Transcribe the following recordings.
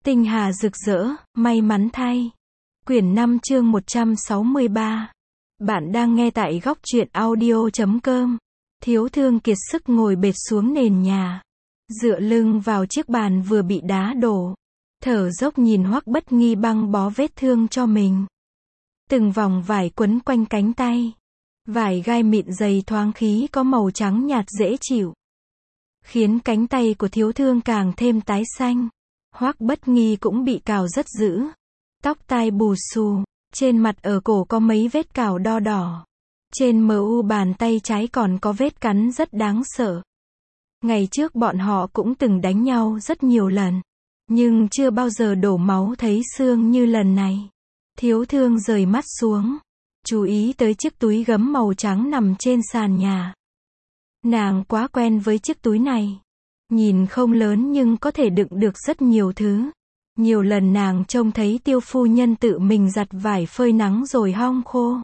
Tinh hà rực rỡ, may mắn thay. Quyển 5 chương 163. Bạn đang nghe tại góc truyện audio.com. Thiếu thương kiệt sức ngồi bệt xuống nền nhà. Dựa lưng vào chiếc bàn vừa bị đá đổ. Thở dốc nhìn Hoắc Bất Nghi băng bó vết thương cho mình. Từng vòng vải quấn quanh cánh tay. Vải gai mịn dày thoáng khí có màu trắng nhạt dễ chịu. Khiến cánh tay của thiếu thương càng thêm tái xanh. Hoắc Bất Nghi cũng bị cào rất dữ. Tóc tai bù xù, trên mặt ở cổ có mấy vết cào đo đỏ. Trên mu bàn tay trái còn có vết cắn rất đáng sợ. Ngày trước bọn họ cũng từng đánh nhau rất nhiều lần. Nhưng chưa bao giờ đổ máu thấy xương như lần này. Thiếu thương rời mắt xuống. Chú ý tới chiếc túi gấm màu trắng nằm trên sàn nhà. Nàng quá quen với chiếc túi này. Nhìn không lớn nhưng có thể đựng được rất nhiều thứ. Nhiều lần nàng trông thấy Tiêu phu nhân tự mình giặt vải phơi nắng rồi hong khô.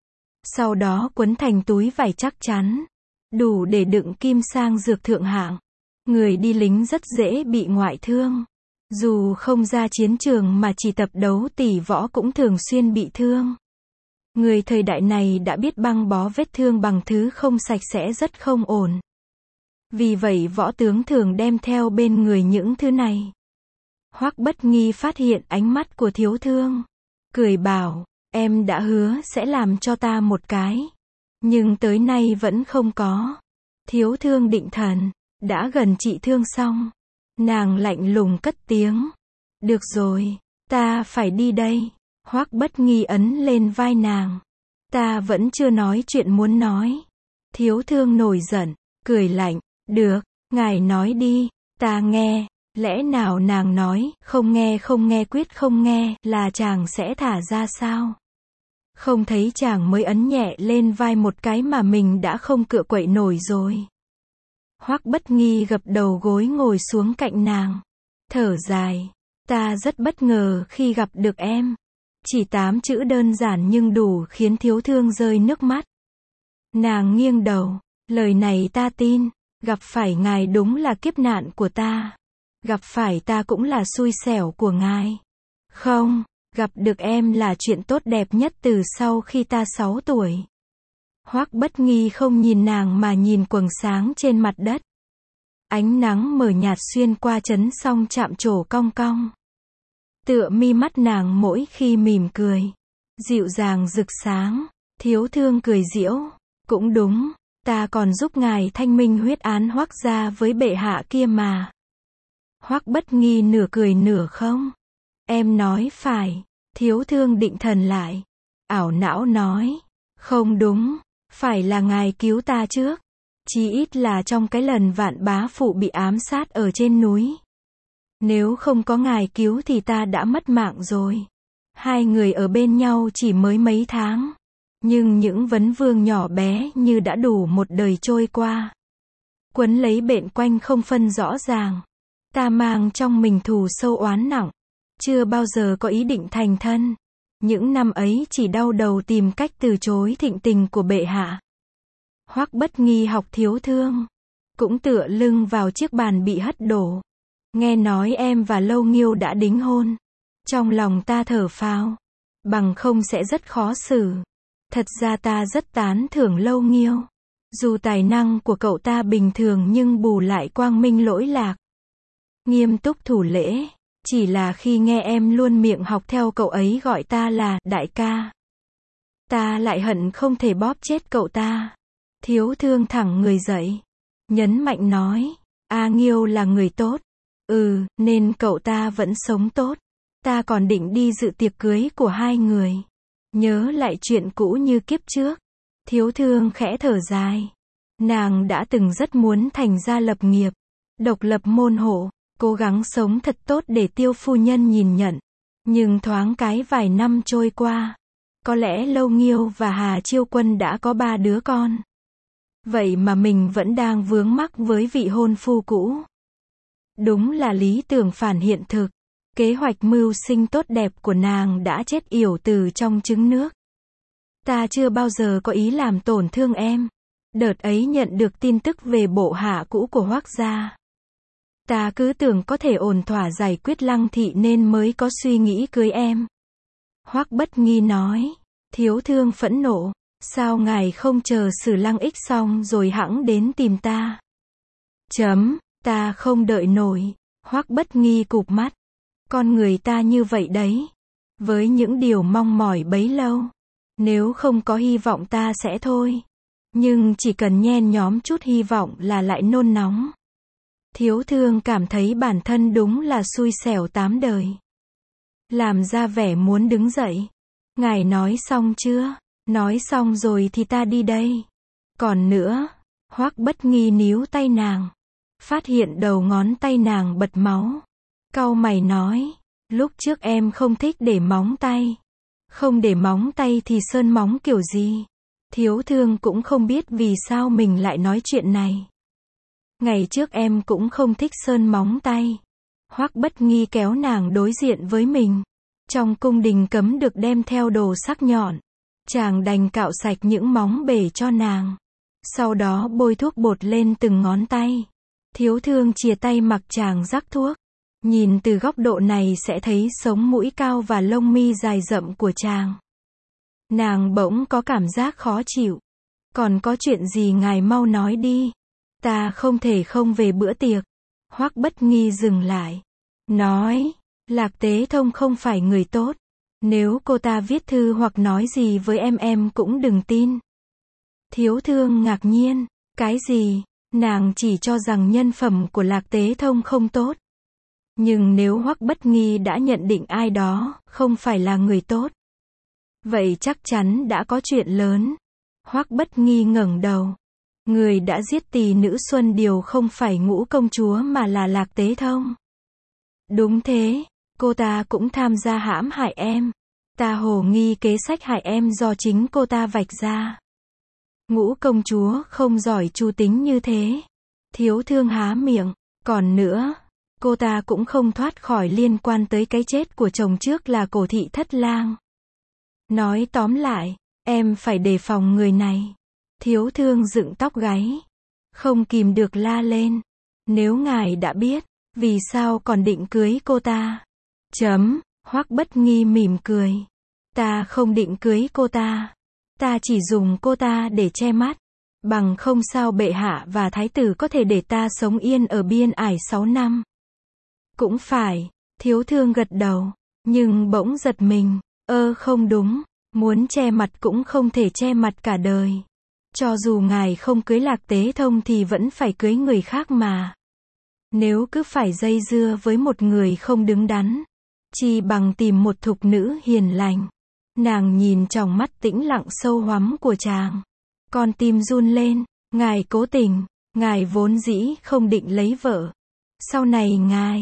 Sau đó quấn thành túi vải chắc chắn. Đủ để đựng kim sang dược thượng hạng. Người đi lính rất dễ bị ngoại thương. Dù không ra chiến trường mà chỉ tập đấu tỷ võ cũng thường xuyên bị thương. Người thời đại này đã biết băng bó vết thương bằng thứ không sạch sẽ rất không ổn. Vì vậy võ tướng thường đem theo bên người những thứ này. Hoắc Bất Nghi phát hiện ánh mắt của thiếu thương. Cười bảo, em đã hứa sẽ làm cho ta một cái. Nhưng tới nay vẫn không có. Thiếu thương định thần, đã gần trị thương xong. Nàng lạnh lùng cất tiếng. Được rồi, ta phải đi đây. Hoắc Bất Nghi ấn lên vai nàng. Ta vẫn chưa nói chuyện muốn nói. Thiếu thương nổi giận, cười lạnh. Được, ngài nói đi, ta nghe. Lẽ nào nàng nói, không nghe quyết không nghe, là chàng sẽ thả ra sao? Không thấy chàng mới ấn nhẹ lên vai một cái mà mình đã không cựa quậy nổi rồi. Hoắc Bất Nghi gập đầu gối ngồi xuống cạnh nàng. Thở dài, ta rất bất ngờ khi gặp được em. Chỉ 8 chữ đơn giản nhưng đủ khiến thiếu thương rơi nước mắt. Nàng nghiêng đầu, lời này ta tin. Gặp phải ngài đúng là kiếp nạn của ta. Gặp phải ta cũng là xui xẻo của ngài. Không, gặp được em là chuyện tốt đẹp nhất từ sau khi ta 6 tuổi. Hoắc Bất Nghi không nhìn nàng mà nhìn quầng sáng trên mặt đất. Ánh nắng mờ nhạt xuyên qua chấn song chạm trổ cong cong. Tựa mi mắt nàng mỗi khi mỉm cười. Dịu dàng rực sáng. Thiếu thương cười giễu. Cũng đúng. Ta còn giúp ngài thanh minh huyết án Hoắc gia với bệ hạ kia mà. Hoắc Bất Nghi nửa cười nửa không. Em nói phải. Thiếu thương định thần lại. Ảo não nói. Không đúng. Phải là ngài cứu ta trước. Chí ít là trong cái lần Vạn bá phụ bị ám sát ở trên núi. Nếu không có ngài cứu thì ta đã mất mạng rồi. Hai người ở bên nhau chỉ mới mấy tháng. Nhưng những vấn vương nhỏ bé như đã đủ một đời trôi qua. Quấn lấy bện quanh không phân rõ ràng. Ta mang trong mình thù sâu oán nặng. Chưa bao giờ có ý định thành thân. Những năm ấy chỉ đau đầu tìm cách từ chối thịnh tình của bệ hạ. Hoắc Bất Nghi học thiếu thương. Cũng tựa lưng vào chiếc bàn bị hất đổ. Nghe nói em và Lâu Nghiêu đã đính hôn. Trong lòng ta thở phào. Bằng không sẽ rất khó xử. Thật ra ta rất tán thưởng Lâu Nghiêu. Dù tài năng của cậu ta bình thường nhưng bù lại quang minh lỗi lạc. Nghiêm túc thủ lễ. Chỉ là khi nghe em luôn miệng học theo cậu ấy gọi ta là đại ca. Ta lại hận không thể bóp chết cậu ta. Thiếu thương thẳng người dậy. Nhấn mạnh nói. A Nghiêu là người tốt. Nên cậu ta vẫn sống tốt. Ta còn định đi dự tiệc cưới của hai người. Nhớ lại chuyện cũ như kiếp trước. Thiếu thương khẽ thở dài. Nàng đã từng rất muốn thành gia lập nghiệp. Độc lập môn hộ. Cố gắng sống thật tốt để Tiêu phu nhân nhìn nhận. Nhưng thoáng cái vài năm trôi qua. Có lẽ Lâu Nghiêu và Hà Chiêu Quân đã có 3 đứa con. Vậy mà mình vẫn đang vướng mắc với vị hôn phu cũ. Đúng là lý tưởng phản hiện thực. Kế hoạch mưu sinh tốt đẹp của nàng đã chết yểu từ trong trứng nước. Ta chưa bao giờ có ý làm tổn thương em. Đợt ấy nhận được tin tức về bộ hạ cũ của Hoắc gia. Ta cứ tưởng có thể ổn thỏa giải quyết Lăng Thị nên mới có suy nghĩ cưới em. Hoắc Bất Nghi nói. Thiếu Thương phẫn nộ. Sao ngài không chờ xử Lăng Ích xong rồi hẵng đến tìm ta? Ta không đợi nổi. Hoắc Bất Nghi cụp mắt. Con người ta như vậy đấy. Với những điều mong mỏi bấy lâu. Nếu không có hy vọng ta sẽ thôi. Nhưng chỉ cần nhen nhóm chút hy vọng là lại nôn nóng. Thiếu Thương cảm thấy bản thân đúng là xui xẻo tám đời. Làm ra vẻ muốn đứng dậy. Ngài nói xong chưa? Nói xong rồi thì ta đi đây. Còn nữa, Hoắc Bất Nghi níu tay nàng. Phát hiện đầu ngón tay nàng bật máu. Cau mày nói, lúc trước em không thích để móng tay. Không để móng tay thì sơn móng kiểu gì? Thiếu Thương cũng không biết vì sao mình lại nói chuyện này. Ngày trước em cũng không thích sơn móng tay. Hoắc Bất Nghi kéo nàng đối diện với mình. Trong cung đình cấm được đem theo đồ sắc nhọn. Chàng đành cạo sạch những móng bể cho nàng. Sau đó bôi thuốc bột lên từng ngón tay. Thiếu Thương chìa tay mặc chàng rắc thuốc. Nhìn từ góc độ này sẽ thấy sống mũi cao và lông mi dài rậm của chàng. Nàng bỗng có cảm giác khó chịu. Còn có chuyện gì ngài mau nói đi. Ta không thể không về bữa tiệc. Hoắc Bất Nghi dừng lại. Nói, Lạc Tế Thông không phải người tốt. Nếu cô ta viết thư hoặc nói gì với em cũng đừng tin. Thiếu Thương ngạc nhiên. Cái gì? Nàng chỉ cho rằng nhân phẩm của Lạc Tế Thông không tốt. Nhưng nếu Hoắc Bất Nghi đã nhận định ai đó không phải là người tốt, vậy chắc chắn đã có chuyện lớn. Hoắc Bất Nghi ngẩng đầu. Người đã giết tỷ nữ Xuân Điều không phải Ngũ công chúa mà là Lạc Tế Thông. Đúng thế, cô ta cũng tham gia hãm hại em. Ta hồ nghi kế sách hại em do chính cô ta vạch ra. Ngũ công chúa không giỏi chu tính như thế. Thiếu Thương há miệng. Còn nữa, cô ta cũng không thoát khỏi liên quan tới cái chết của chồng trước là Cổ Thị Thất Lang. Nói tóm lại, em phải đề phòng người này. Thiếu Thương dựng tóc gáy. Không kìm được la lên. Nếu ngài đã biết, vì sao còn định cưới cô ta? Hoắc Bất Nghi mỉm cười. Ta không định cưới cô ta. Ta chỉ dùng cô ta để che mắt. Bằng không sao bệ hạ và thái tử có thể để ta sống yên ở biên ải 6 năm. Cũng phải, Thiếu Thương gật đầu. Nhưng bỗng giật mình. Không đúng. Muốn che mặt cũng không thể che mặt cả đời. Cho dù ngài không cưới Lạc Tế Thông thì vẫn phải cưới người khác mà. Nếu cứ phải dây dưa với một người không đứng đắn, chi bằng tìm một thục nữ hiền lành. Nàng nhìn tròng mắt tĩnh lặng sâu hoắm của chàng. Con tim run lên. Ngài cố tình. Ngài vốn dĩ không định lấy vợ. Sau này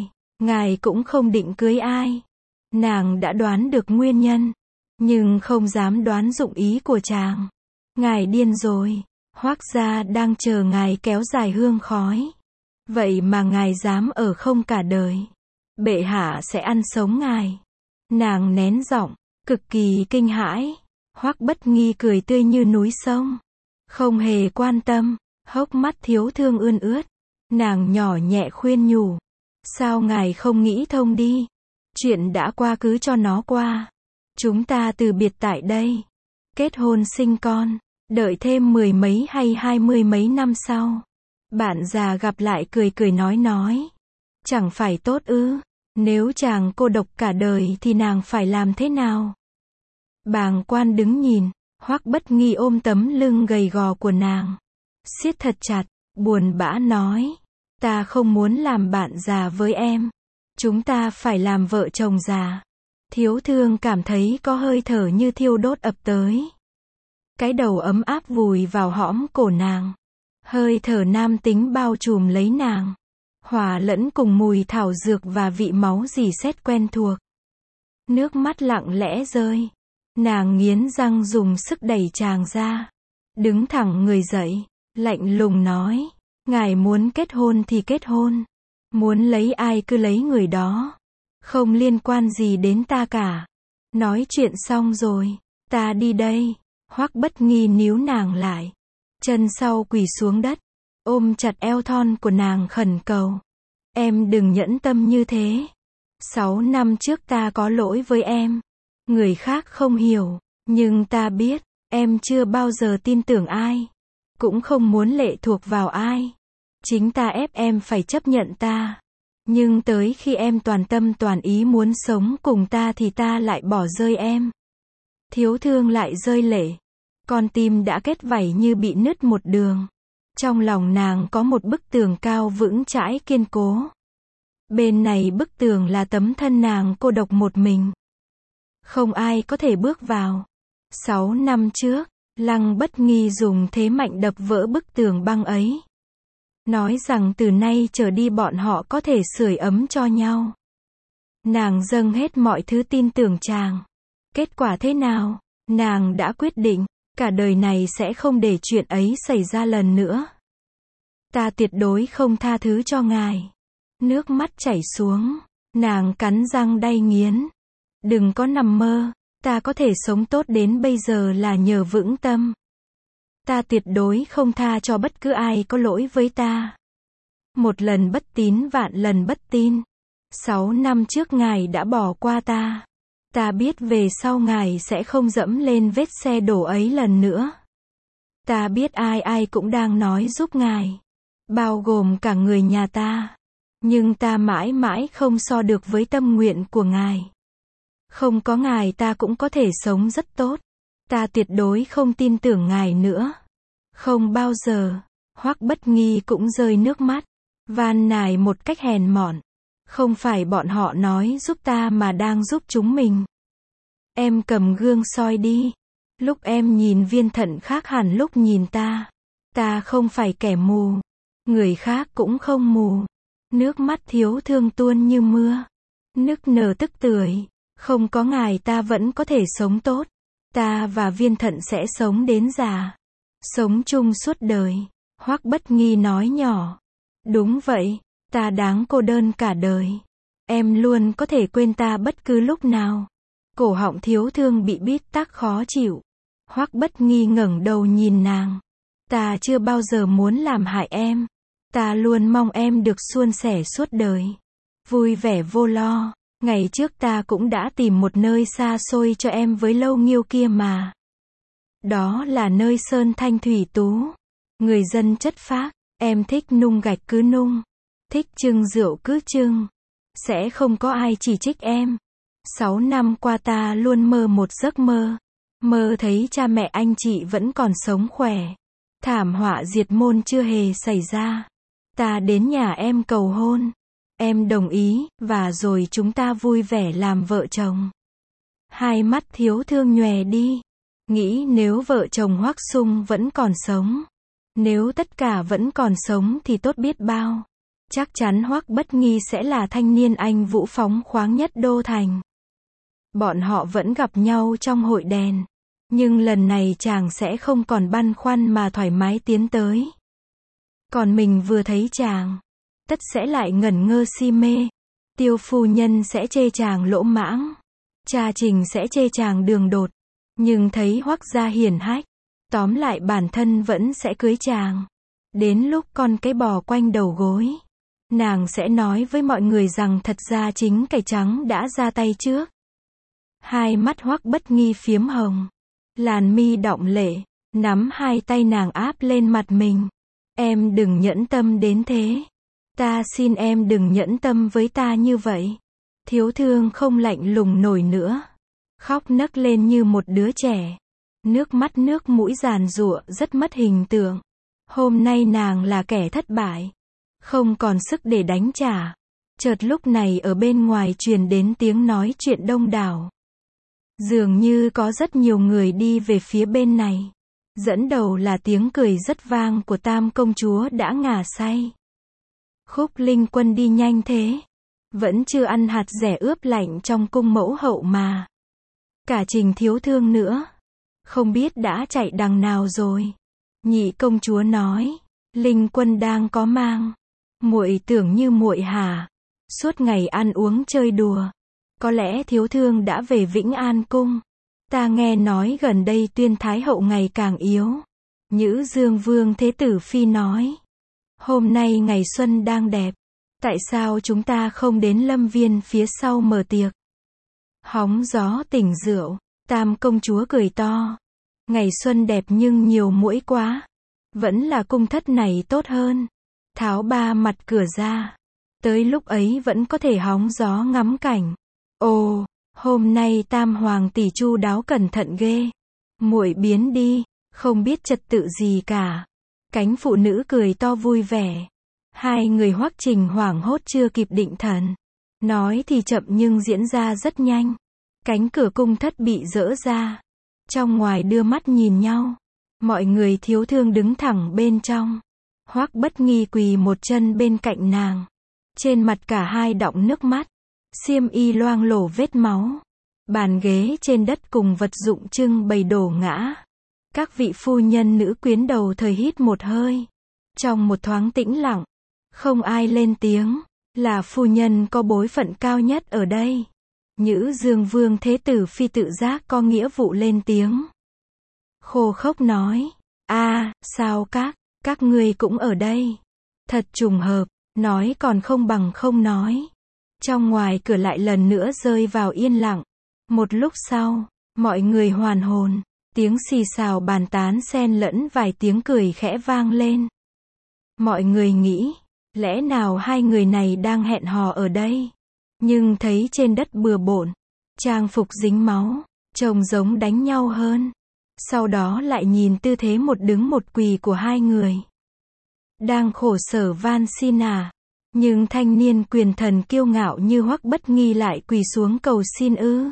ngài cũng không định cưới ai. Nàng đã đoán được nguyên nhân, nhưng không dám đoán dụng ý của chàng. Ngài điên rồi. Hoắc gia đang chờ ngài kéo dài hương khói. Vậy mà ngài dám ở không cả đời. Bệ hạ sẽ ăn sống ngài. Nàng nén giọng, cực kỳ kinh hãi. Hoắc Bất Nghi cười tươi như núi sông. Không hề quan tâm. Hốc mắt Thiếu Thương ươn ướt. Nàng nhỏ nhẹ khuyên nhủ. Sao ngài không nghĩ thông đi? Chuyện đã qua cứ cho nó qua. Chúng ta từ biệt tại đây. Kết hôn sinh con. Đợi thêm 10 mấy hay 20 mấy năm sau. Bạn già gặp lại cười cười nói. Chẳng phải tốt ư? Nếu chàng cô độc cả đời thì nàng phải làm thế nào? Bàng quan đứng nhìn. Hoắc Bất Nghi ôm tấm lưng gầy gò của nàng. Siết thật chặt. Buồn bã nói. Ta không muốn làm bạn già với em. Chúng ta phải làm vợ chồng già. Thiếu Thương cảm thấy có hơi thở như thiêu đốt ập tới. Cái đầu ấm áp vùi vào hõm cổ nàng. Hơi thở nam tính bao trùm lấy nàng. Hòa lẫn cùng mùi thảo dược và vị máu rỉ sét quen thuộc. Nước mắt lặng lẽ rơi. Nàng nghiến răng dùng sức đẩy chàng ra. Đứng thẳng người dậy. Lạnh lùng nói. Ngài muốn kết hôn thì kết hôn. Muốn lấy ai cứ lấy người đó. Không liên quan gì đến ta cả. Nói chuyện xong rồi. Ta đi đây. Hoắc Bất Nghi níu nàng lại. Chân sau quỳ xuống đất. Ôm chặt eo thon của nàng khẩn cầu. Em đừng nhẫn tâm như thế. 6 năm trước ta có lỗi với em. Người khác không hiểu, nhưng ta biết, em chưa bao giờ tin tưởng ai. Cũng không muốn lệ thuộc vào ai. Chính ta ép em phải chấp nhận ta. Nhưng tới khi em toàn tâm toàn ý muốn sống cùng ta thì ta lại bỏ rơi em. Thiếu thương lại rơi lệ. Con tim đã kết vảy như bị nứt một đường. Trong lòng nàng có một bức tường cao vững chãi kiên cố. Bên này bức tường là tấm thân nàng cô độc một mình. Không ai có thể bước vào. 6 năm trước, Lăng Bất Nghi dùng thế mạnh đập vỡ bức tường băng ấy. Nói rằng từ nay trở đi bọn họ có thể sưởi ấm cho nhau. Nàng dâng hết mọi thứ tin tưởng chàng. Kết quả thế nào? Nàng đã quyết định, cả đời này sẽ không để chuyện ấy xảy ra lần nữa. Ta tuyệt đối không tha thứ cho ngài. Nước mắt chảy xuống, nàng cắn răng đay nghiến. Đừng có nằm mơ, ta có thể sống tốt đến bây giờ là nhờ vững tâm. Ta tuyệt đối không tha cho bất cứ ai có lỗi với ta. Một lần bất tín vạn lần bất tin. 6 năm trước ngài đã bỏ qua ta. Ta biết về sau ngài sẽ không dẫm lên vết xe đổ ấy lần nữa. Ta biết ai ai cũng đang nói giúp ngài. Bao gồm cả người nhà ta. Nhưng ta mãi mãi không so được với tâm nguyện của ngài. Không có ngài ta cũng có thể sống rất tốt. Ta tuyệt đối không tin tưởng ngài nữa. Không bao giờ. Hoắc Bất Nghi cũng rơi nước mắt. Van nài một cách hèn mọn. Không phải bọn họ nói giúp ta mà đang giúp chúng mình. Em cầm gương soi đi. Lúc em nhìn Viên Thận khác hẳn lúc nhìn ta. Ta không phải kẻ mù. Người khác cũng không mù. Nước mắt thiếu thương tuôn như mưa. Nức nở tức tưởi. Không có ngài ta vẫn có thể sống tốt. Ta và Viên Thận sẽ sống đến già. Sống chung suốt đời. Hoắc Bất Nghi nói nhỏ. Đúng vậy, ta đáng cô đơn cả đời. Em luôn có thể quên ta bất cứ lúc nào. Cổ họng thiếu thương bị bít tắc khó chịu. Hoắc Bất Nghi ngẩng đầu nhìn nàng. Ta chưa bao giờ muốn làm hại em. Ta luôn mong em được suôn sẻ suốt đời. Vui vẻ vô lo. Ngày trước ta cũng đã tìm một nơi xa xôi cho em với Lâu Nghiêu kia mà. Đó là nơi sơn thanh thủy tú. Người dân chất phác. Em thích nung gạch cứ nung. Thích trưng rượu cứ trưng. Sẽ không có ai chỉ trích em. 6 năm qua ta luôn mơ một giấc mơ. Mơ thấy cha mẹ anh chị vẫn còn sống khỏe. Thảm họa diệt môn chưa hề xảy ra. Ta đến nhà em cầu hôn. Em đồng ý, và rồi chúng ta vui vẻ làm vợ chồng. Hai mắt thiếu thương nhòe đi. Nghĩ nếu vợ chồng Hoắc Sung vẫn còn sống. Nếu tất cả vẫn còn sống thì tốt biết bao. Chắc chắn Hoắc Bất Nghi sẽ là thanh niên anh vũ phóng khoáng nhất đô thành. Bọn họ vẫn gặp nhau trong hội đèn. Nhưng lần này chàng sẽ không còn băn khoăn mà thoải mái tiến tới. Còn mình vừa thấy chàng, tất sẽ lại ngẩn ngơ si mê. Tiêu phu nhân sẽ chê chàng lỗ mãng. Cha Trình sẽ chê chàng đường đột. Nhưng thấy Hoắc gia hiển hách. Tóm lại bản thân vẫn sẽ cưới chàng. Đến lúc con cái bò quanh đầu gối. Nàng sẽ nói với mọi người rằng thật ra chính cải trắng đã ra tay trước. Hai mắt Hoắc Bất Nghi phiếm hồng. Làn mi đọng lệ. Nắm hai tay nàng áp lên mặt mình. Em đừng nhẫn tâm đến thế. Ta xin em đừng nhẫn tâm với ta như vậy. Thiếu thương không lạnh lùng nổi nữa. Khóc nấc lên như một đứa trẻ. Nước mắt nước mũi giàn giụa rất mất hình tượng. Hôm nay nàng là kẻ thất bại. Không còn sức để đánh trả. Chợt lúc này ở bên ngoài truyền đến tiếng nói chuyện đông đảo. Dường như có rất nhiều người đi về phía bên này. Dẫn đầu là tiếng cười rất vang của Tam công chúa đã ngả say. Khúc Linh Quân đi nhanh thế. Vẫn chưa ăn hạt dẻ ướp lạnh trong cung mẫu hậu mà. Cả Trình thiếu thương nữa. Không biết đã chạy đằng nào rồi. Nhị công chúa nói. Linh Quân đang có mang. Muội tưởng như muội hả? Suốt ngày ăn uống chơi đùa. Có lẽ thiếu thương đã về Vĩnh An cung. Ta nghe nói gần đây Tuyên Thái hậu ngày càng yếu. Nhữ Dương Vương Thế tử phi nói. Hôm nay ngày xuân đang đẹp. Tại sao chúng ta không đến lâm viên phía sau mở tiệc? Hóng gió tỉnh rượu, Tam công chúa cười to. Ngày xuân đẹp nhưng nhiều muỗi quá. Vẫn là cung thất này tốt hơn. Tháo ba mặt cửa ra. Tới lúc ấy vẫn có thể hóng gió ngắm cảnh. Ồ, hôm nay Tam hoàng tỷ chu đáo cẩn thận ghê. Muội biến đi, không biết trật tự gì cả. Cánh phụ nữ cười to vui vẻ. Hai người Hoắc Trình hoảng hốt chưa kịp định thần. Nói thì chậm nhưng diễn ra rất nhanh. Cánh cửa cung thất bị dỡ ra. Trong ngoài đưa mắt nhìn nhau. Mọi người thiếu thương đứng thẳng bên trong. Hoắc Bất Nghi quỳ một chân bên cạnh nàng. Trên mặt cả hai đọng nước mắt. Xiêm y loang lổ vết máu. Bàn ghế trên đất cùng vật dụng trưng bày đổ ngã. Các vị phu nhân nữ quyến đầu thời hít một hơi. Trong một thoáng tĩnh lặng, không ai lên tiếng. Là phu nhân có bối phận cao nhất ở đây. Nhữ Dương Vương Thế Tử Phi tự giác có nghĩa vụ lên tiếng. Khô khốc nói. Sao các ngươi cũng ở đây. Thật trùng hợp, nói còn không bằng không nói. Trong ngoài cửa lại lần nữa rơi vào yên lặng. Một lúc sau, mọi người hoàn hồn. Tiếng xì xào bàn tán xen lẫn vài tiếng cười khẽ vang lên. Mọi người nghĩ, lẽ nào hai người này đang hẹn hò ở đây? Nhưng thấy trên đất bừa bộn, trang phục dính máu, trông giống đánh nhau hơn. Sau đó lại nhìn tư thế một đứng một quỳ của hai người. Đang khổ sở van xin à? Nhưng thanh niên quyền thần kiêu ngạo như Hoắc Bất Nghi lại quỳ xuống cầu xin ư?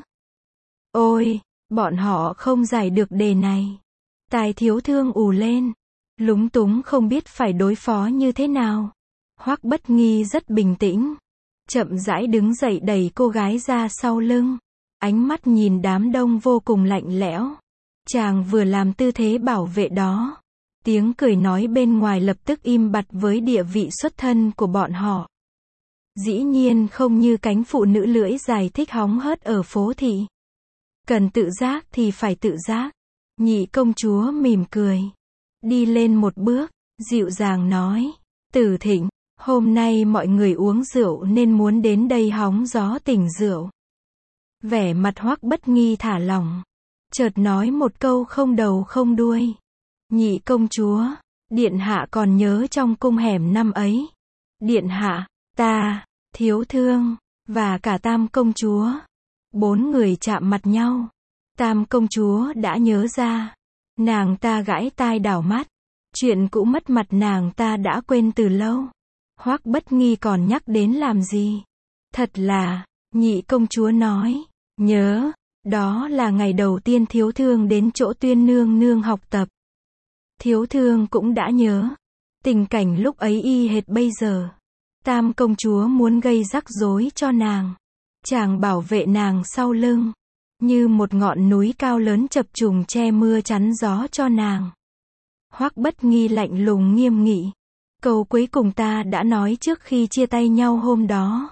Ôi, bọn họ không giải được đề này. Tài thiếu thương ù lên, lúng túng không biết phải đối phó như thế nào. Hoắc Bất Nghi rất bình tĩnh, chậm rãi đứng dậy đẩy cô gái ra sau lưng. Ánh mắt nhìn đám đông vô cùng lạnh lẽo. Chàng vừa làm tư thế bảo vệ đó. Tiếng cười nói bên ngoài lập tức im bặt với địa vị xuất thân của bọn họ. Dĩ nhiên không như cánh phụ nữ lưỡi dài thích hóng hớt ở phố thị. Cần tự giác thì phải tự giác. Nhị công chúa mỉm cười. Đi lên một bước, dịu dàng nói. Tử Thịnh, hôm nay mọi người uống rượu nên muốn đến đây hóng gió tỉnh rượu. Vẻ mặt Hoắc Bất Nghi thả lỏng. Chợt nói một câu không đầu không đuôi. Nhị công chúa, điện hạ còn nhớ trong cung hẻm năm ấy. Điện hạ, ta, thiếu thương, và cả Tam công chúa. 4 người chạm mặt nhau. Tam công chúa đã nhớ ra. Nàng ta gãi tai đảo mắt. Chuyện cũ mất mặt nàng ta đã quên từ lâu. Hoắc Bất Nghi còn nhắc đến làm gì? Thật là, nhị công chúa nói. Nhớ, đó là ngày đầu tiên thiếu thương đến chỗ Tuyên nương nương học tập. Thiếu thương cũng đã nhớ. Tình cảnh lúc ấy y hệt bây giờ. Tam công chúa muốn gây rắc rối cho nàng. Chàng bảo vệ nàng sau lưng. Như một ngọn núi cao lớn chập trùng che mưa chắn gió cho nàng. Hoắc Bất Nghi lạnh lùng nghiêm nghị. Câu cuối cùng ta đã nói trước khi chia tay nhau hôm đó.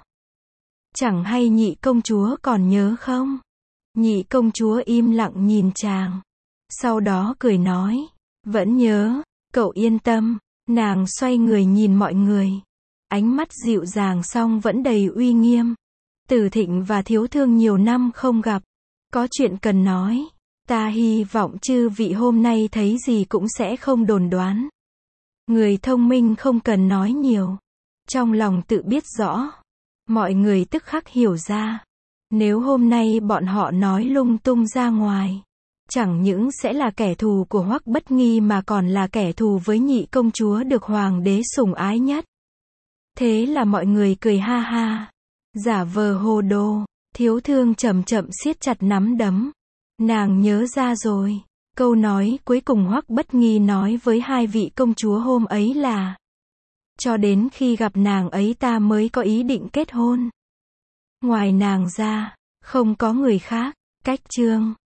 Chẳng hay nhị công chúa còn nhớ không? Nhị công chúa im lặng nhìn chàng. Sau đó cười nói. Vẫn nhớ, cậu yên tâm. Nàng xoay người nhìn mọi người. Ánh mắt dịu dàng song vẫn đầy uy nghiêm. Tử Thịnh và thiếu thương nhiều năm không gặp. Có chuyện cần nói. Ta hy vọng chư vị hôm nay thấy gì cũng sẽ không đồn đoán. Người thông minh không cần nói nhiều. Trong lòng tự biết rõ. Mọi người tức khắc hiểu ra. Nếu hôm nay bọn họ nói lung tung ra ngoài. Chẳng những sẽ là kẻ thù của Hoắc Bất Nghi mà còn là kẻ thù với nhị công chúa được hoàng đế sủng ái nhất. Thế là mọi người cười ha ha. Giả vờ hồ đồ. Thiếu thương chậm chậm siết chặt nắm đấm. Nàng nhớ ra rồi. Câu nói cuối cùng Hoắc Bất Nghi nói với hai vị công chúa hôm ấy là. Cho đến khi gặp nàng ấy ta mới có ý định kết hôn. Ngoài nàng ra, không có người khác. Cách chương